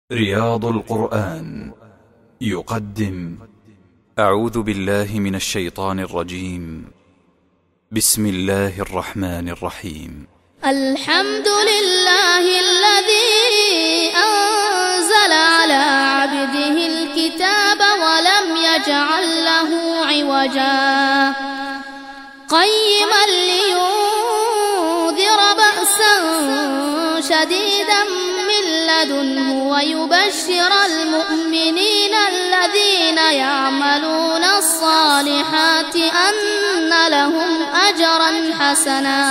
رياض القرآن يقدم أعوذ بالله من الشيطان الرجيم. بسم الله الرحمن الرحيم. الحمد لله الذي أنزل على عبده الكتاب ولم يجعل له عوجا قيما لينذر بأسا شديدا من لدنه ويبشر المؤمنين الذين يعملون الصالحات أن لهم أجرا حسنا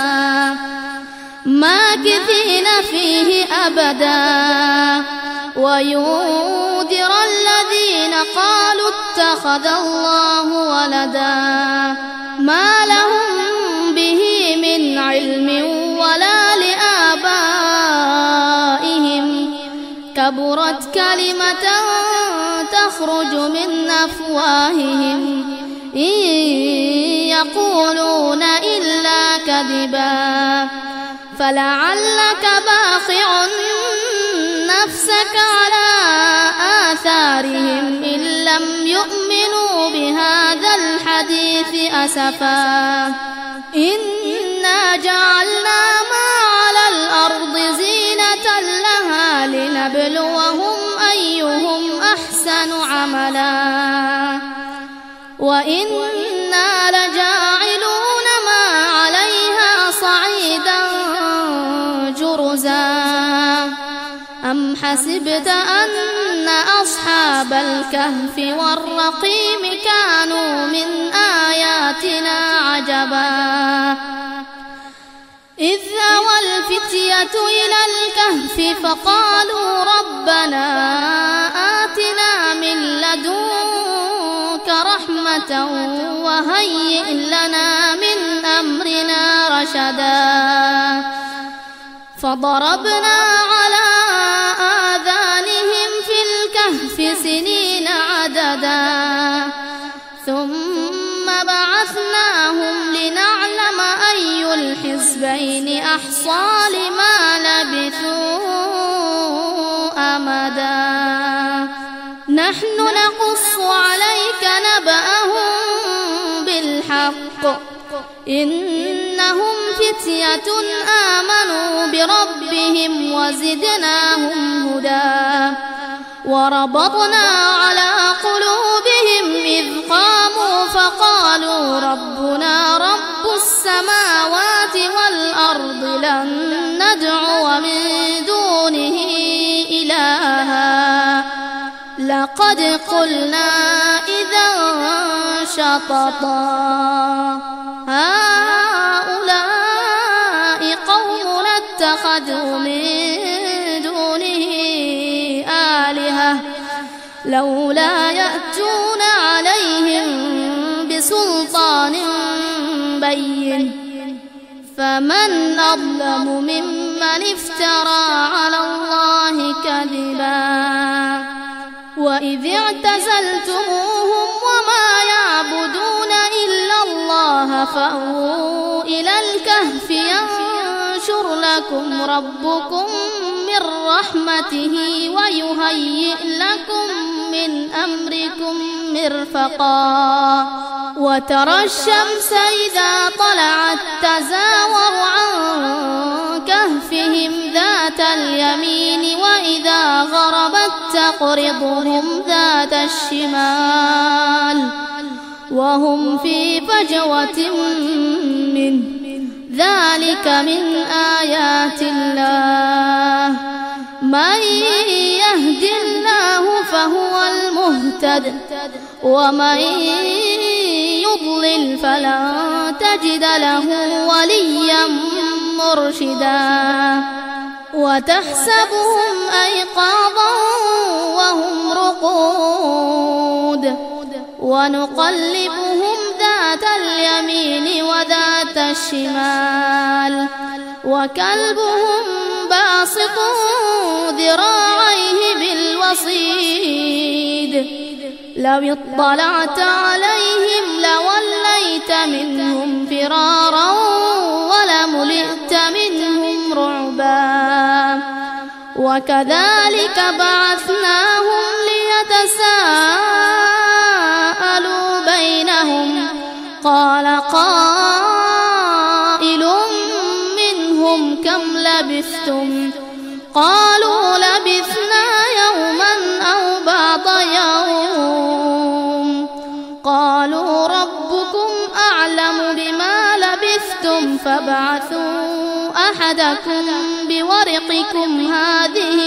ماكثين فيه أبدا وينذر الذين قالوا اتخذ الله ولدا ما لهم به من علم ولا لآبائهم كبرت كلمة تخرج من أفواههم إن يقولون إلا كذبا فلعلك باخع نفسك على آثارهم إن لم يؤمنوا بهذا الحديث أسفا إنا جعلنا ما على الأرض زينة لها لنبلوهم أيهم أحسن عملا وإنا لجاعلون ما عليها صعيدا جرزا أم حسبت أن أصحاب الكهف والرقيم كانوا من آياتنا عجبا إذ أوى الفتية إلى الكهف فقالوا ربنا آتنا من لدنك رحمة وهيئ لنا من أمرنا رشدا فضربنا على آذانهم في الكهف سنين عددا ثم بعثناهم لنعلم أي الحزبين أحصى لما لبثوا أمدا نحن نقص عليك نبأهم بالحق إنهم فتية آمنوا بربهم وزدناهم هدى وربطنا على قلوبهم إذ قاموا فقالوا ربنا رب السماوات والأرض لن ندعو من دونه إلها لقد قلنا إذا شططا هؤلاء قومنا اتخذوا من دونه آلهة لولا يأتون عليهم بسلطان بين فمن أظلم ممن افترى على الله كذبا وإذ اعتزلتموهم وما يعبدون إلا الله فأووا إلى الكهف ينشر لكم ربكم من رحمته ويهيئ لكم من أمركم مرفقا وترى الشمس إذا طلعت تزاور عن كهفهم ذات اليمين وإذا غربت تقرضهم ذات الشمال وهم في فجوة منه ذلك من آيات الله من يهد الله فهو المهتد ومن يضلل فلن تجد له وليا مرشدا وتحسبهم أيقاظا وهم رقود ونقلبهم ذات اليمين وذات الشمال وكلبهم باسط ذراعيه بالوصيد لو اطلعت عليهم لوليت منهم فرارا ولملئت منهم رعبا وكذلك بعثناهم ليتساءلوا بينهم قال قائل منهم كم لبثتم قالوا لبثنا يوما أو بعض يوم قالوا ربكم أعلم بما لبثتم فابعثوا أحدكم بورقكم هذه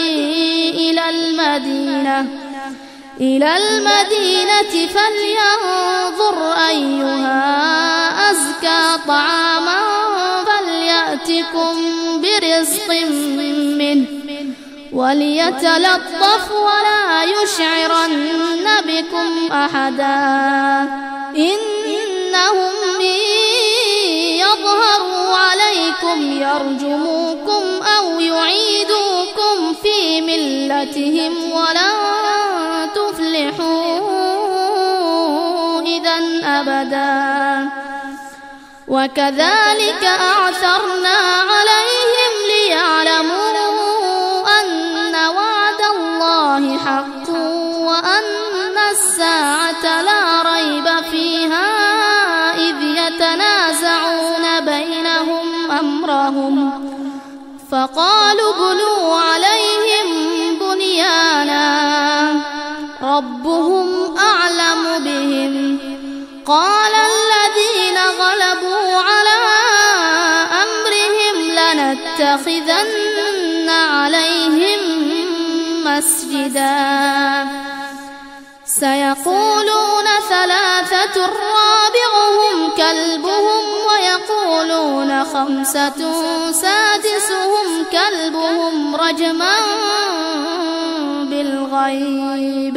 إلى المدينة فلينظر أيها أزكى طعاما فليأتكم برزق منه وليتلطف ولا يشعرن بكم أحدا إنهم إن يظهروا عليكم يرجموكم أو يعيدوكم في ملتهم ولن تفلحوا إذا أبدا وكذلك أعثرنا عليهم ليعلموا أن وعد الله حق وأن الساعة لا ريب فيها إذ يتنازعون بينهم أمرهم فقالوا ابنوا عليهم بنيانا ربهم أعلم بهم قال الذين غلبوا على أمرهم لنتخذن عليهم مسجدا سيقولون ثلاثة رابعهم كلبهم ويقولون خمسة سادسهم كلبهم رجما بالغيب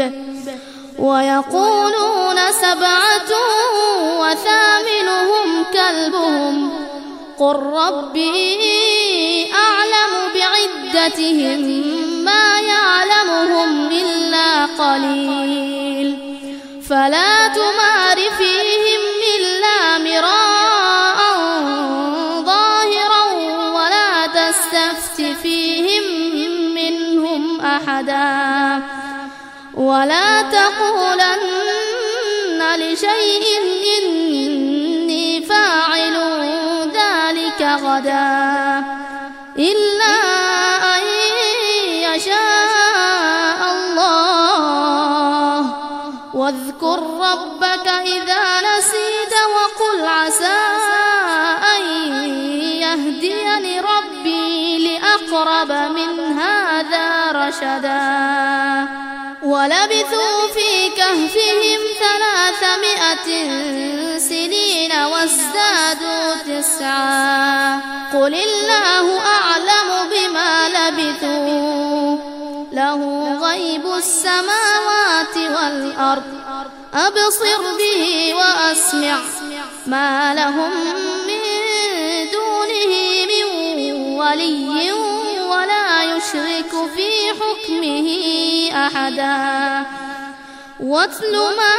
ويقولون سبعة وثامنهم كلبهم قل ربي أعلم بعدتهم ما يعلمهم إلا قليل فلا تمار فيهم إلا مراء ظاهرا ولا تستفت فيهم منهم أحدا ولا تقولن لشيء إني فاعل ذلك غدا إلا أن يشاء الله واذكر ربك إذا نسيت وقل عسى أن يهديني ربي لأقرب من هذا رشدا ولبثوا في كهفهم 300 سنين وازدادوا 9 قل الله أعلم بما لبثوا له غيب السماوات والأرض أبصر به وأسمع ما لهم من دونه من ولي ولا يشرك في حكمه أحدا واتل ما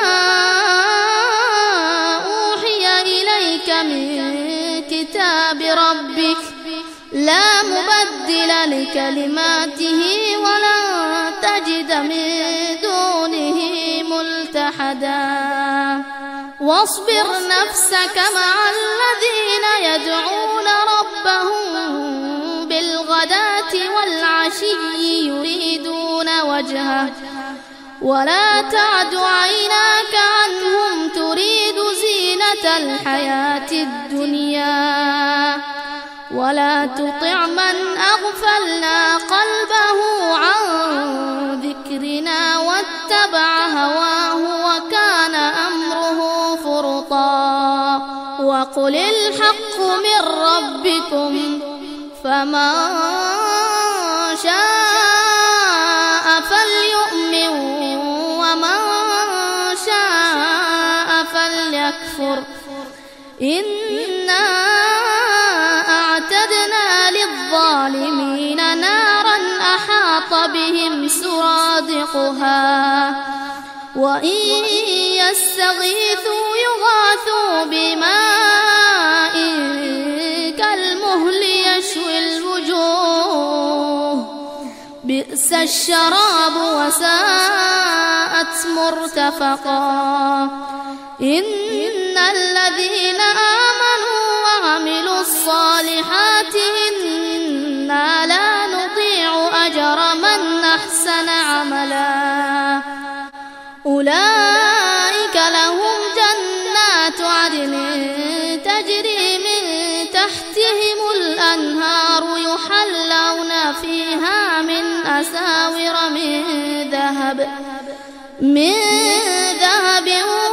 أوحي إليك من كتاب ربك لا مبدل لكلماته ولن تجد من دونه ملتحدا واصبر نفسك مع الذين يدعون ربهم بالغداة والعشي يريدون وجهه ولا تعد عيناك عنهم تريد زينة الحياة الدنيا ولا تطع من أغفلنا قلبه عن ذكرنا واتبع هواه وكان أمره فرطا وقل الحق من ربكم فمن شاء فليؤمن ومن شاء فليكفر إنا أعتدنا للظالمين نارا أحاط بهم سرادقها وإن يستغيثوا يغاثوا بماء كالمهل يشوي الوجوه بئس بئس الشراب وساءت مرتفقا إن الذين آمنوا وعملوا الصالحات إنا لا نضيع أجر من أحسن عملا أولئك لهم جنات عدن تجري من تحتهم الأنهار يحلون فيها من أساور من ذهب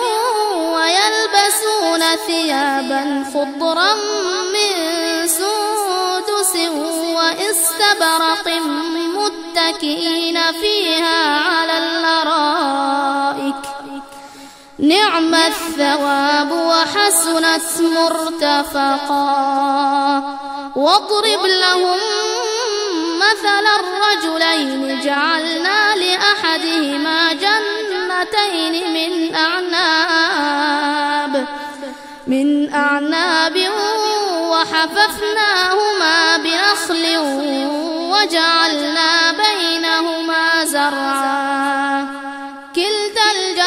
ويلبسون ثيابا خضرا من سندس واستبرق متكئين فيها على الأرائك نعم الثواب وحسنت مرتفقا واضرب لهم مثل الرجلين جعلنا لأحدهما جنتين من أعناب وحففناهما بنخل وجعلنا بينهما زرعا كلتا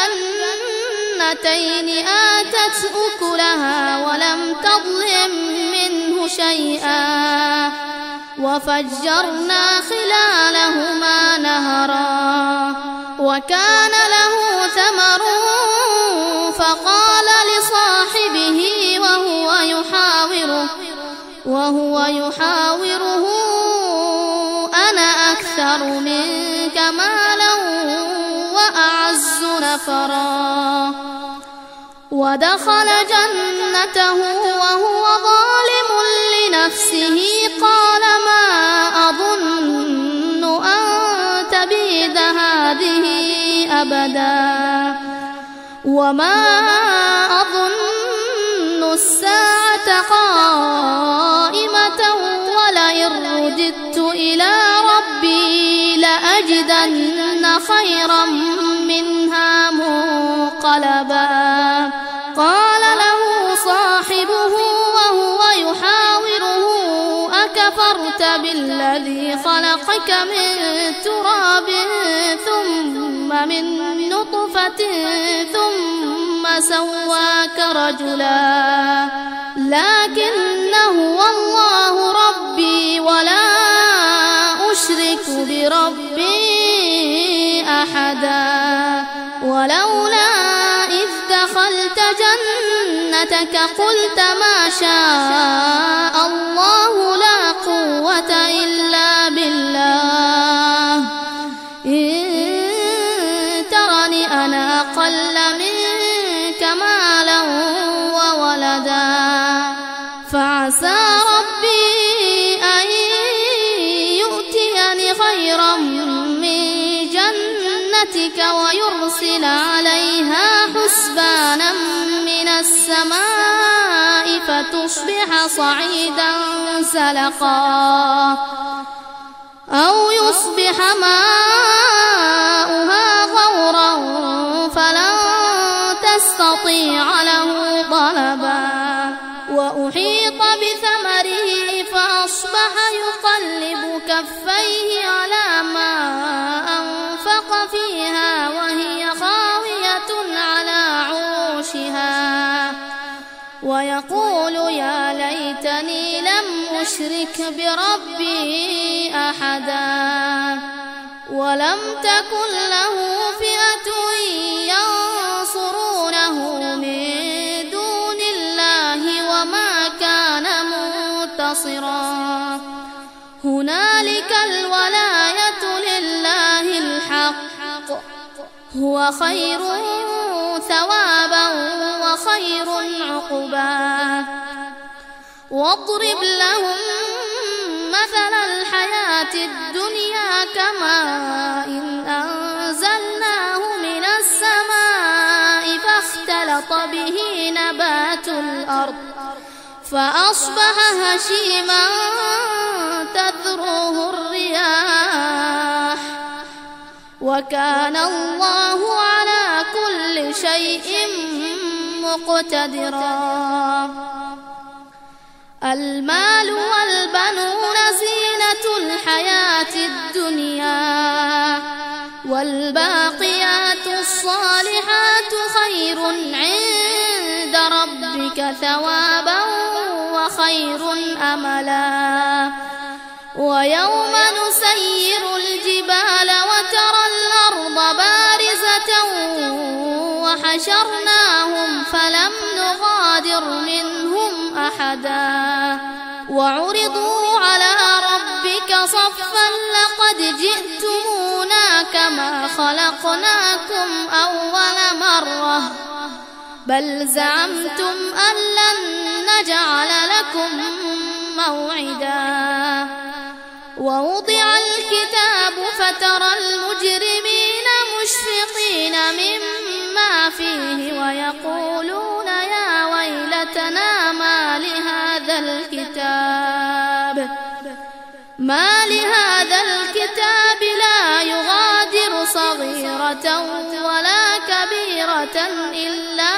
الجنتين آتت أكلها ولم تظلم منه شيئا وفجرنا خلالهما نهرا وكان له ثمر فقال لصاحبه وهو يحاوره أنا أكثر منك مالا وأعز نفرا ودخل جنته وهو ظالم لنفسه قال ما أظن أن تبيد هذه أبدا وما أظن الساعة قائمة ولئن رددت إلى ربي لأجدن خيرا منها منقلبا قال له صاحبه وهو يحاوره أكفرت بالذي خلقك من تراب ثم من نطفة ثم سواك رجلا لكن هو الله ربي ولا أشرك بربي أحدا ولولا إذ دخلت جنتك قلت ما شاء الله لا قوة إلا بالله إن ترني أنا أقل منك مالا وولدا فعسى ربي أن يؤتيني خيرا من جنتك ويرسل عليها حسبانا من السماء فتصبح صعيدا زلقا أو يصبح ماؤها غورا فلن تستطيع له طلبا وأحيط بثمره فأصبح يقلب كفيه على ما أنفق فيها وهي خاوية على عروشها ويقول يا ليتني لم أشرك بربي أحدا ولم تكن له فئة ينصرونه من دون الله وما كان منتصرا هنالك الولاية لله الحق هو خير ثوابا وخير عقبا واضرب لهم مثل الحياة الدنيا كماء أنزلناه من السماء فاختلط به نبات الأرض فأصبح هشيما تذروه الرياح وكان الله على كل شيء مقتدرا المال والبنون زينة زينة الحياة الدنيا والباقيات الصالحات خير عند ربك ثوابا وخير أملا ويوم نسير الجبال وترى الأرض بارزة وحشرناهم فلم نغادر منهم أحدا وعرضوا على ربك صفا لقد جئتمونا كما خلقناكم أول مرة بل زعمتم أن لن نجعل لكم موعدا ووضع الكتاب فترى المجرمين مشفقين مما فيه ويقولون يا ويلتنا ما لهذا الكتاب لا يغادر صغيرة ولا كبيرة إلا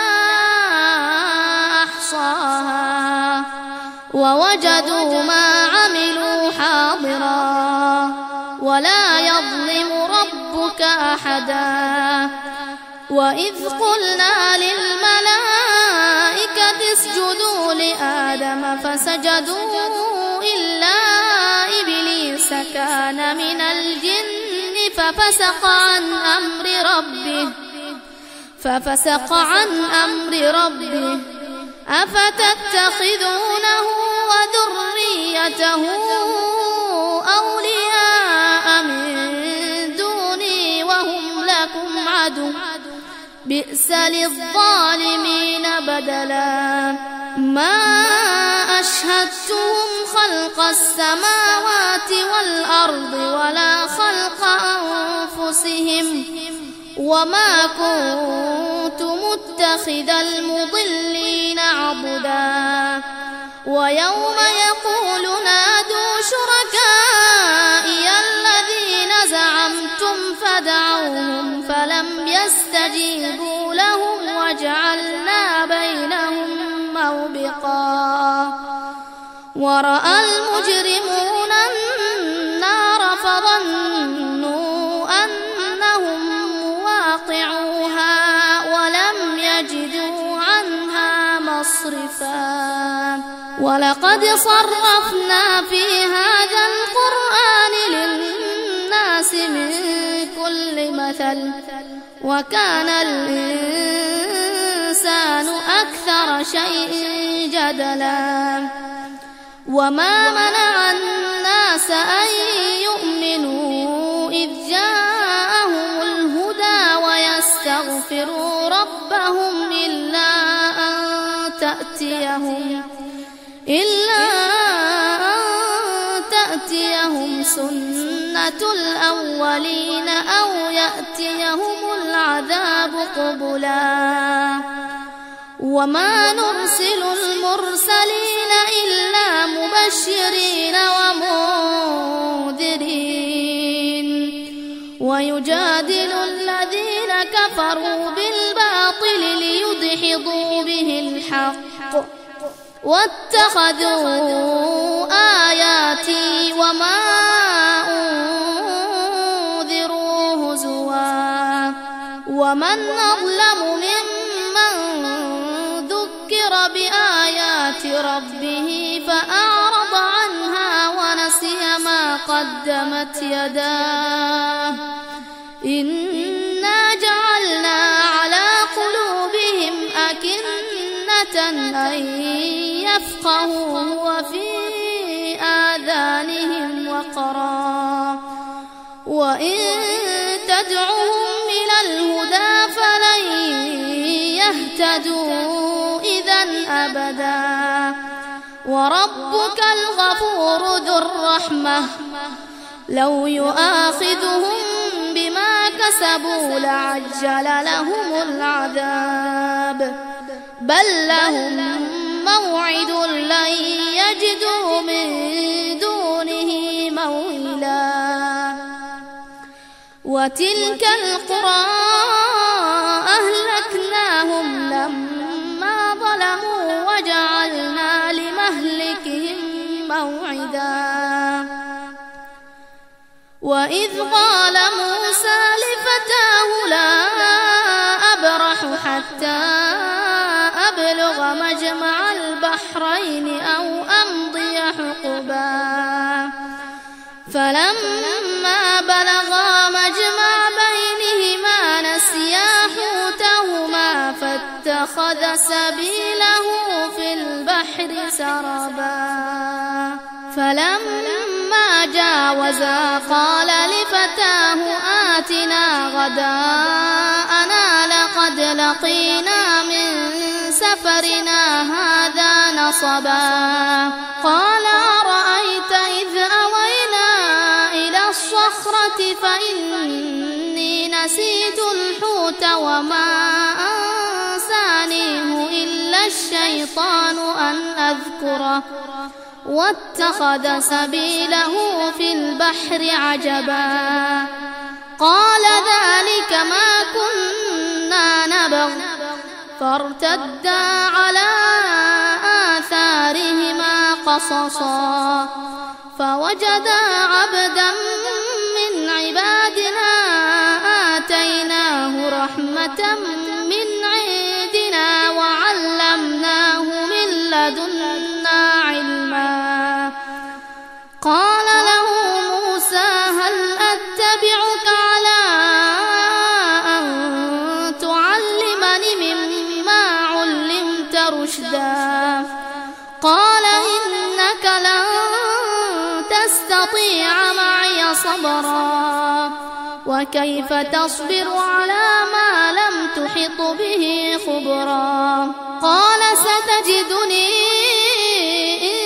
أحصاها ووجدوا ما عملوا حاضرا ولا يظلم ربك أحدا وإذ قلنا للملائكة اسجدوا لآدم فسجدوا إلا إبليس كان من الجن ففسق عن أمر ربه أفتتخذونه وذريته أولياء من دوني وهم لكم عدو بئس للظالمين بدلا ما أشهدتهم خلق السماوات والأرض ولا خلق أنفسهم وما كنت متخذ المضلين عضدا ويوم يقول نادوا شركائي الذين زعمتم فدعوهم فلم يستجيبوا لهم وجعلنا بينهم موبقا ورأى المجرمون النار فظنوا أنهم مواقعوها ولم يجدوا عنها مصرفا ولقد صرفنا في هذا القرآن للناس من كل مثل وكان الإنسان أكثر شيء جدلا وما منع الناس أن يؤمنوا إذ جاءهم الهدى ويستغفروا ربهم إلا أن تأتيهم سنة الأولين أو يأتيهم العذاب قبلا وما نرسل المرسلين إلا مبشرين ومنذرين ويجادل الذين كفروا بالباطل ليدحضوا به الحق واتخذوا آياتي وما أنذروا هزوا ومن أظلم ممن ذكر بآيات ربه فأعرض عنها ونسي ما قدمت يداه إنا جعلنا على قلوبهم أكنة أن يفقهوا وفي آذانهم وقرا وإن تدعوهم إلى الهدى فلن يهتدوا إذا أبدا وربك الغفور ذو الرحمة لو يؤاخذهم بما كسبوا لعجل لهم العذاب بل لهم موعد لن يجدوا من دونه موئلا وتلك القرى أهلكناهم لما ظلموا وجعلنا لمهلكهم موعدا وإذ قال موسى لفتاه لا أبرح حتى أبلغ مجمع البحرين أو أمضي حقبا فلما بلغا مجمع بينهما نسيا حوتهما فاتخذ سبيله في البحر سربا فلما جاوزا قال لفتاه آتنا غداءنا لقد لقينا من سفرنا هذا نصبا قال أرأيت إذ أوينا إلى الصخرة فإني نسيت الحوت وما أنسانيه إلا الشيطان أن أذكره واتخذ سبيله في البحر عجبا قال ذلك ما كنا نبغ فارتدا على آثارهما قصصا فوجدا عبدا من عبادنا آتيناه رحمة من عندنا وعلمناه من لدنا علما قال له موسى هل أتبعك على أن تعلمني مما علمت رشدا قال إنك لن تستطيع معي صبرا وكيف تصبر على ما لم تحط به خبرا قال ستجدني إن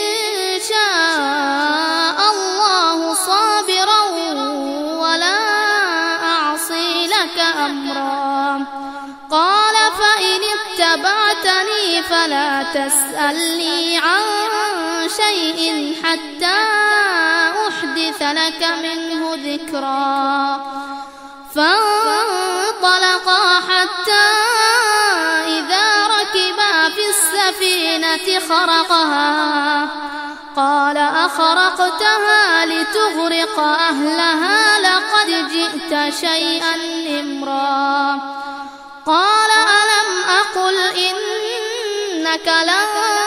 شاء الله صابرا ولا أعصي لك أمرا قال فإن اتبعتني فلا تسألني عن شيء حتى أحدث لك منه ذكرا فانطلقا حتى إذا ركبا في السفينة خرقها قال أخرقتها لتغرق أهلها لقد جئت شيئا إمرا قال ألم أقل إنك لن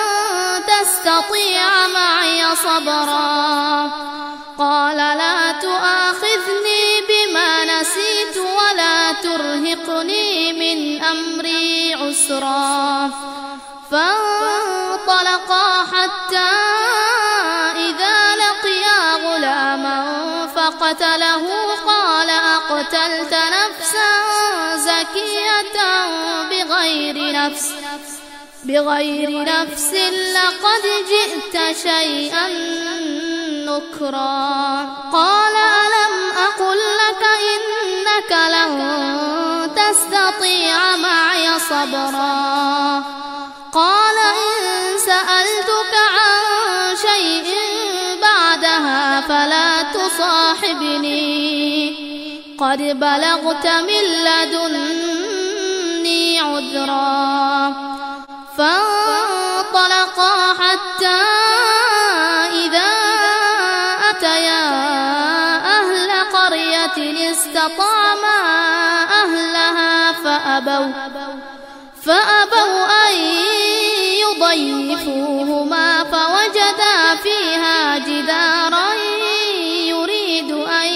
تستطيع معي صبرا قال لا تؤاخذني بما نسيت ولا ترهقني من أمري عسرا فانطلقا حتى إذا لقيا غلاما فقتله قال أقتلت نفسا زكية بغير نفس لقد جئت شيئا نكرا قال ألم أقل لك إنك لن تستطيع معي صبرا قال إن سألتك عن شيء بعدها فلا تصاحبني قد بلغت من لدني عذرا فانطلقا حتى إذا أتيا أهل قرية استطعما أهلها فأبوا أن يضيفوهما فوجدا فيها جدارا يريد أن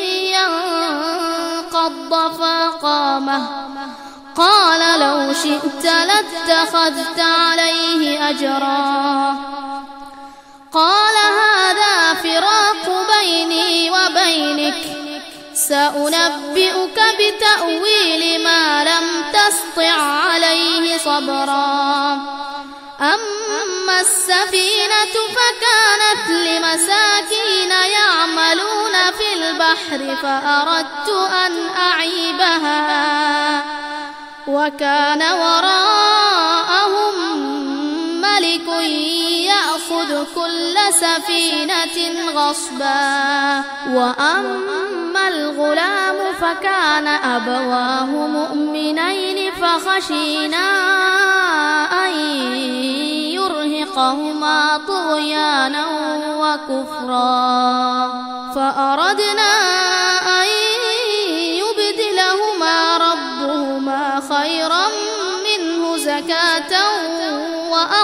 ينقض فقامه قال لو شئت لاتخذت عليه أجرا قال هذا فراق بيني وبينك سأنبئك بتأويل ما لم تسطع عليه صبرا أما السفينة فكانت لمساكين يعملون في البحر فأردت أن أعيبها وكان وراءهم ملك يأخذ كل سفينة غصبا وأما الغلام فكان أبواه مؤمنين فخشينا أن يرهقهما طغيانا وكفرا فأردنا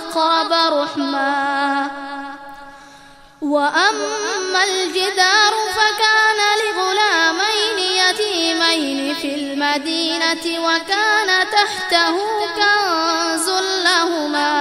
أقرب رحما. وأما الجدار فكان لغلامين يتيمين في المدينة وكان تحته كنز لهما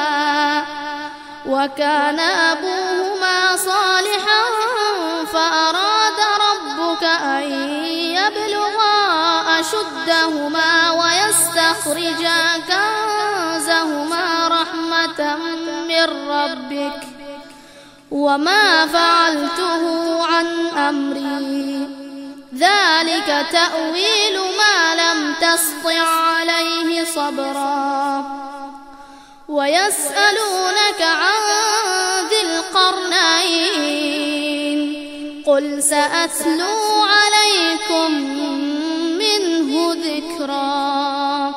وكان أبوهما صالحا فأراد ربك أن يبلغا أشدهما ويستخرجا كنزهما رحمة من ربك وما فعلته عن أمري ذلك تأويل ما لم تسطع عليه صبرا. ويسألونك عن ذي القرنين قل سأتلو عليكم منه ذكرا.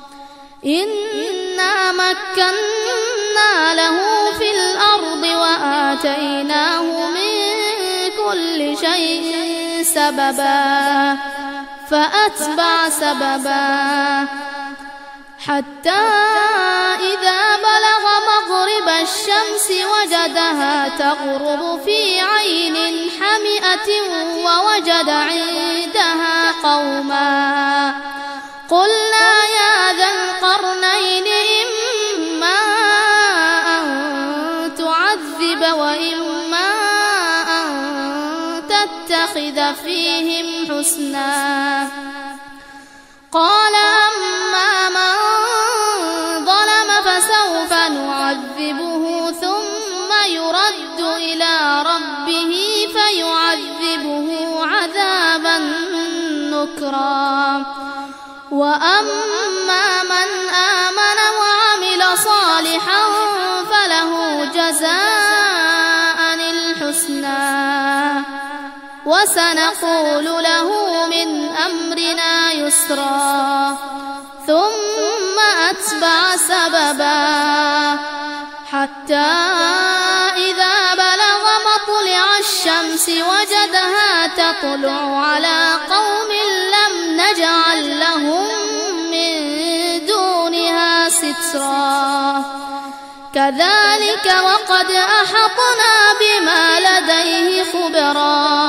إنا مكنا له في الأرض وآتيناه من كل شيء سببا فأتبع سببا حتى إذا بلغ مغرب الشمس وجدها تغرب في عين حمئة ووجد عندها قوما قلنا يا ذا القرنين إما أن تعذب وإما أن تتخذ فيهم حسنا. قال أما من ظلم فسوف نعذبه ثم يرد إلى ربه فيعذبه عذابا نكرا. وأما من آمن وعمل صالحا فله جزاء الحسنى وسنقول له من أمرنا يسرا. ثم أتبع سببا حتى إذا بلغ مطلع الشمس وجدها تطلع على قوم لم نجعل لهم من دونها سترا. كذلك وقد أحطنا بما لديه خبرا.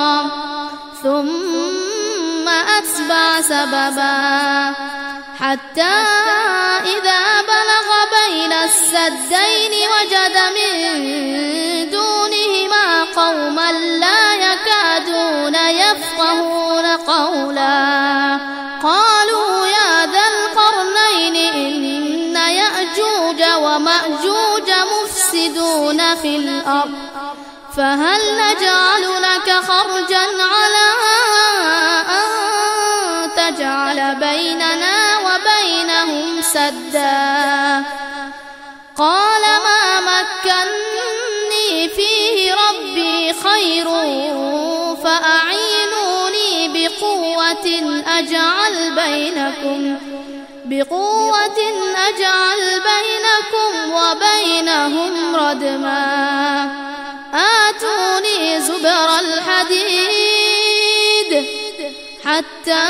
ثم أتبع سببا حتى إذا بلغ بين السدين وجد من دونهما قوما لا يكادون يفقهون قولا. قالوا يا ذا القرنين إن يأجوج ومأجوج مفسدون في الأرض فهل نجعل لك خرجا على أن تجعل بيننا وبينهم سدا. قال ما مكني فيه ربي خير فأعينوني بقوة أجعل بينكم وبينهم ردما. آتوني زبر الحديد حتى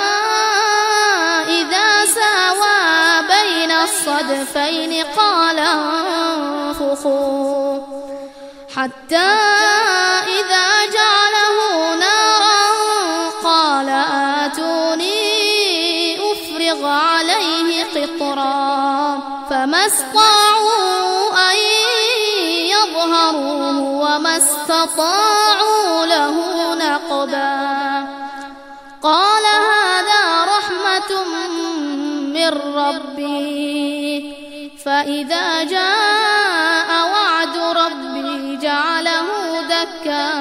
إذا ساوى بين الصدفين قال انفخوا حتى إذا جعله نارا قال آتوني أفرغ عليه قطرا. فما استطاعوا أن يظهروه وما استطاعوا له نقبا. قال هذا رحمة من ربي فإذا جاء وعد ربي جعله دكا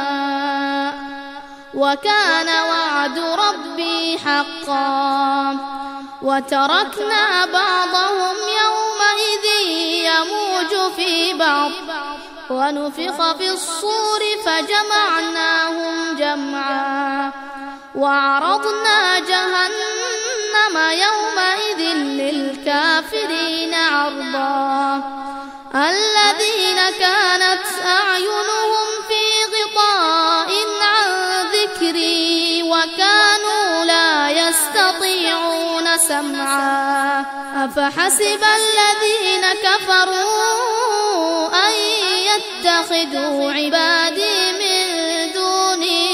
وكان وعد ربي حقا. وتركنا بعضهم يومئذ يموج في بعض ونفخ في الصور فجمعناهم جمعا وعرضنا جهنم يومئذ للكافرين عرضا. الذين كانت أعينهم في غطاء عن ذكري وكانوا لا يستطيعون سمعا أفحسب الذين كفروا أن يتخذوا عبادي من دوني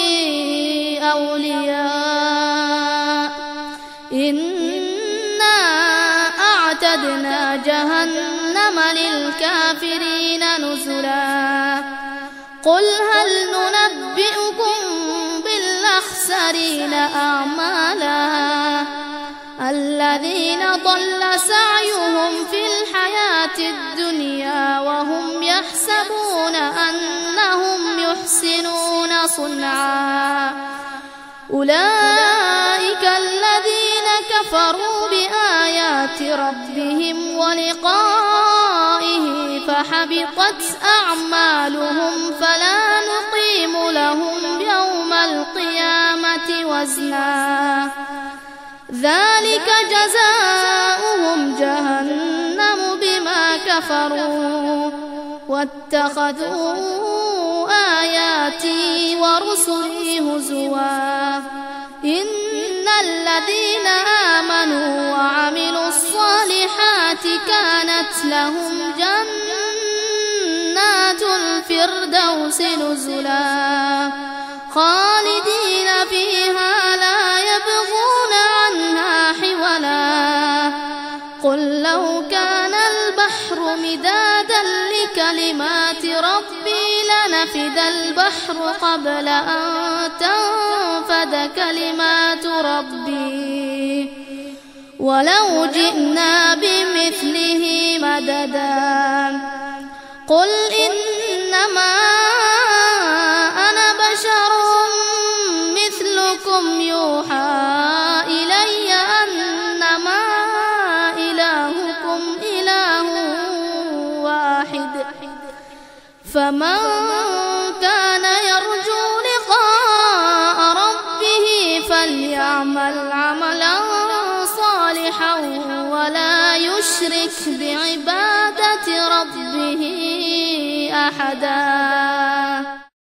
أولياء إنا أعتدنا جهنم للكافرين نزلا قل هل ننبئكم بالأخسرين أعمالا الذين ضل سعيهم في الحياة الدنيا وهم يحسبون أنهم يحسنون صنعا أولئك الذين كفروا بآيات ربهم ولقائه فحبطت أعمالهم فلا نقيم لهم يوم القيامة وزنا ذلك جزاؤهم جهنم بما كفروا واتخذوا آياتي ورسلي هزوا إن الذين آمنوا وعملوا الصالحات كانت لهم جنات الفردوس نزلا خالدين فيها لا يبغون عنها حولا قل لو كان البحر مدادا لكلمات ربي لنفد البحر قبل أن تنفد كلمات ربي ولو جئنا بمثله مددا قل إنما أنا بشر مثلكم يوحى إلي أنما إلهكم إله واحد فمن كان يرجو لقاء ربه فليعمل عملا صالحا ولا يشرك بعبادة ربه أحدا.